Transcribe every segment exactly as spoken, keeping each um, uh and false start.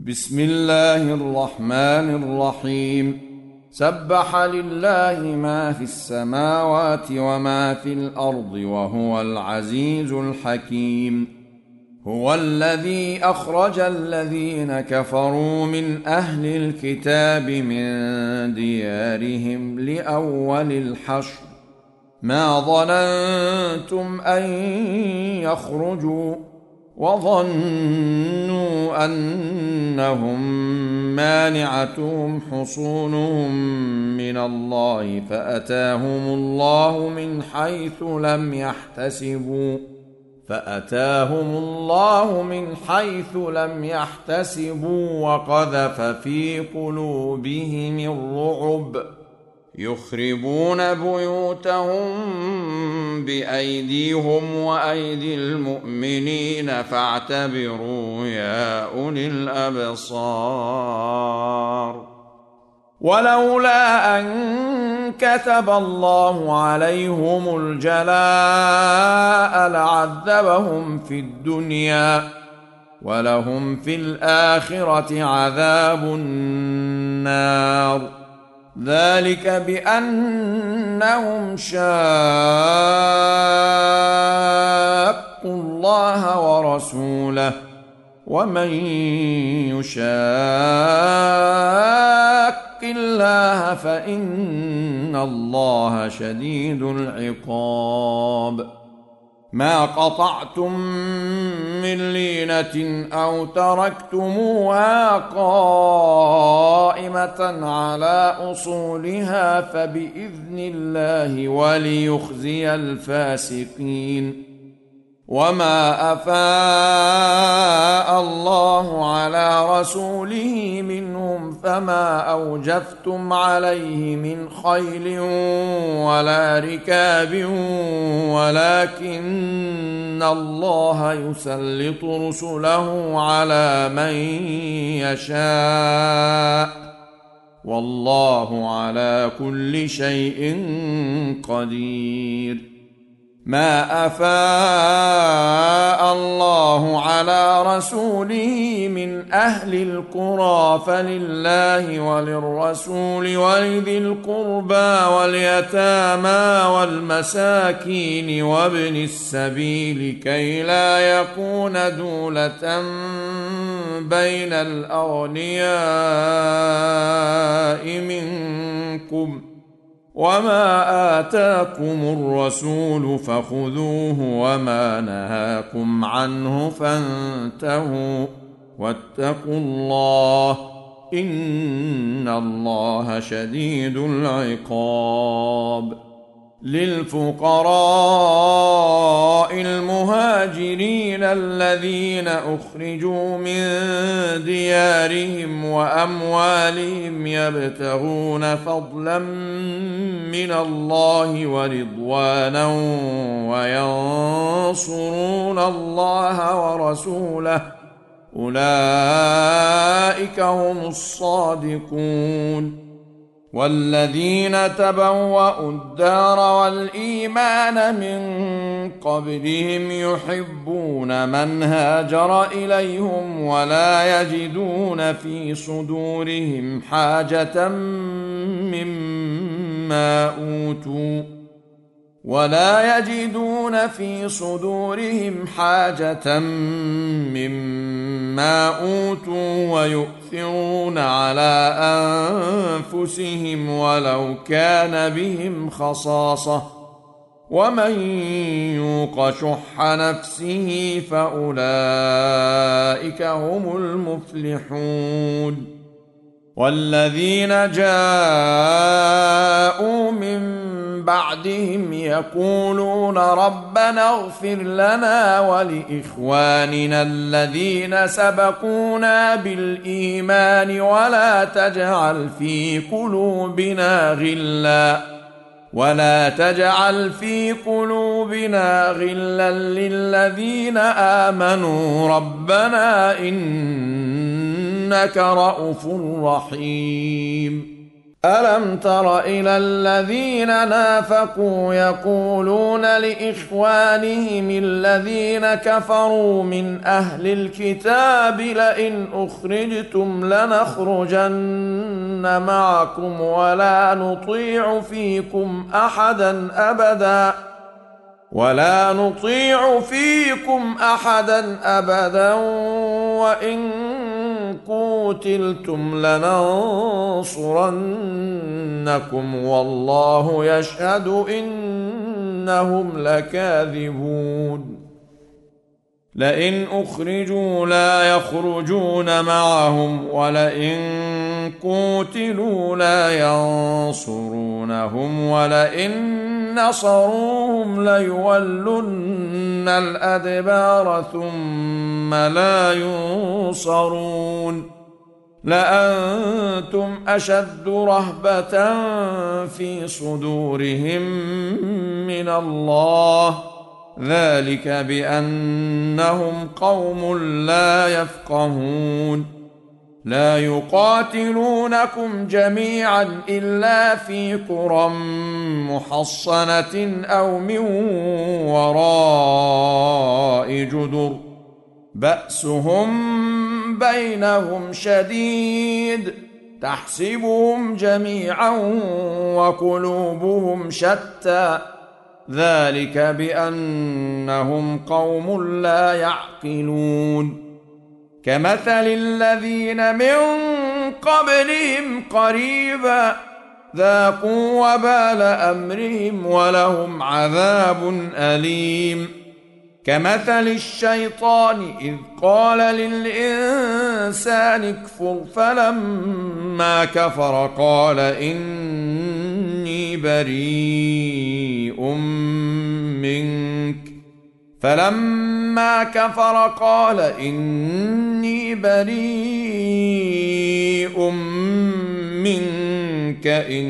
بسم الله الرحمن الرحيم. سبح لله ما في السماوات وما في الأرض وهو العزيز الحكيم. هو الذي أخرج الذين كفروا من أهل الكتاب من ديارهم لأول الحشر ما ظننتم أن يخرجوا وظنوا أنهم مانعتهم حصونهم من الله فأتاهم الله من حيث لم يحتسبوا فأتاهم الله من حيث لم يحتسبوا وقذف في قلوبهم الرعب يخربون بيوتهم بأيديهم وأيدي المؤمنين فاعتبروا يا أولي الأبصار. ولولا أن كتب الله عليهم الجلاء لعذبهم في الدنيا ولهم في الآخرة عذاب النار. ذلك بأنهم شاقوا الله ورسوله ومن يشاق الله فإن الله شديد العقاب. ما قطعتم من لينة أو تركتموها قائمة على أصولها فبإذن الله وليخزي الفاسقين. وما أفاء الله على رسوله منهم فما أوجفتم عليه من خيل ولا ركاب ولكن الله يسلط رسله على من يشاء والله على كل شيء قدير. ما أفاء الله على رسوله من أهل القرى فلله وللرسول ولذي القربى واليتامى والمساكين وابن السبيل كي لا يكون دولة بين الأغنياء منكم. وما آتاكم الرسول فخذوه وما نهاكم عنه فانتهوا واتقوا الله إن الله شديد العقاب. للفقراء المهاجرين الذين أخرجوا من ديارهم وأموالهم يبتغون فضلا من الله ورضوانا وينصرون الله ورسوله أولئك هم الصادقون. والذين تبوأوا الدار والإيمان من قبلهم يحبون من هاجر إليهم ولا يجدون في صدورهم حاجة مما أوتوا ولا يجدون في صدورهم حاجة مما أوتوا ويؤثرون على أنفسهم ولو كان بهم خصاصة ومن يوق شح نفسه فأولئك هم المفلحون. والذين جاءوا من بعدهم يقولون ربنا اغفر لنا ولإخواننا الذين سبقونا بالإيمان ولا تجعل في قلوبنا غلا ولا تجعل في قلوبنا غلا للذين آمنوا ربنا إنك رءوف رحيم. ألم تر إلى الذين نافقوا يقولون لإخوانهم الذين كفروا من أهل الكتاب لئن أخرجتم لنخرجن معكم ولا نطيع فيكم أحدا أبدا ولا نطيع فيكم أحدا أبدا وإن قوتلتم لننصرنكم والله يشهد إنهم لكاذبون لئن أخرجوا لا يخرجون معهم ولئن قوتلوا لا ينصرونهم ولئن نصروهم ليولن الأدبار ثم لا ينصرون لأنتم أشد رهبة في صدورهم من الله ذلك بأنهم قوم لا يفقهون لا يقاتلونكم جميعا إلا في قرى محصنة أو من وراء جدر بأسهم بينهم شديد تحسبهم جميعا وقلوبهم شتى ذلك بأنهم قوم لا يعقلون كمثل الذين من قبلهم قريبا ذاقوا وبال أمرهم ولهم عذاب أليم كمثل الشيطان إذ قال للإنسان اكفر فلما كفر قال إني بريء منك فلما كفر قال إني بريء منك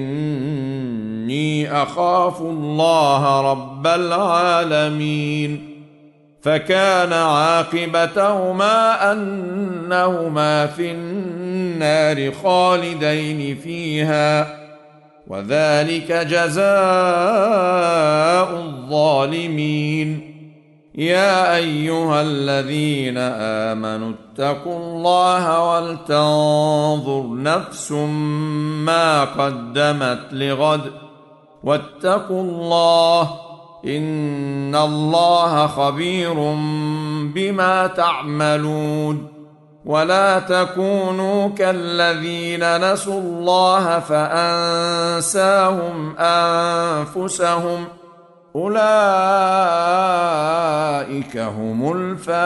إني أخاف الله رب العالمين فكان عاقبتهما أنهما في النار خالدين فيها وذلك جزاء الظالمين يا أيها الذين آمنوا اتقوا الله ولتنظر نفس ما قدمت لغد واتقوا الله إن الله خبير بما تعملون ولا تكونوا كالذين نسوا الله فأنساهم أنفسهم أولئك هم الفاسقون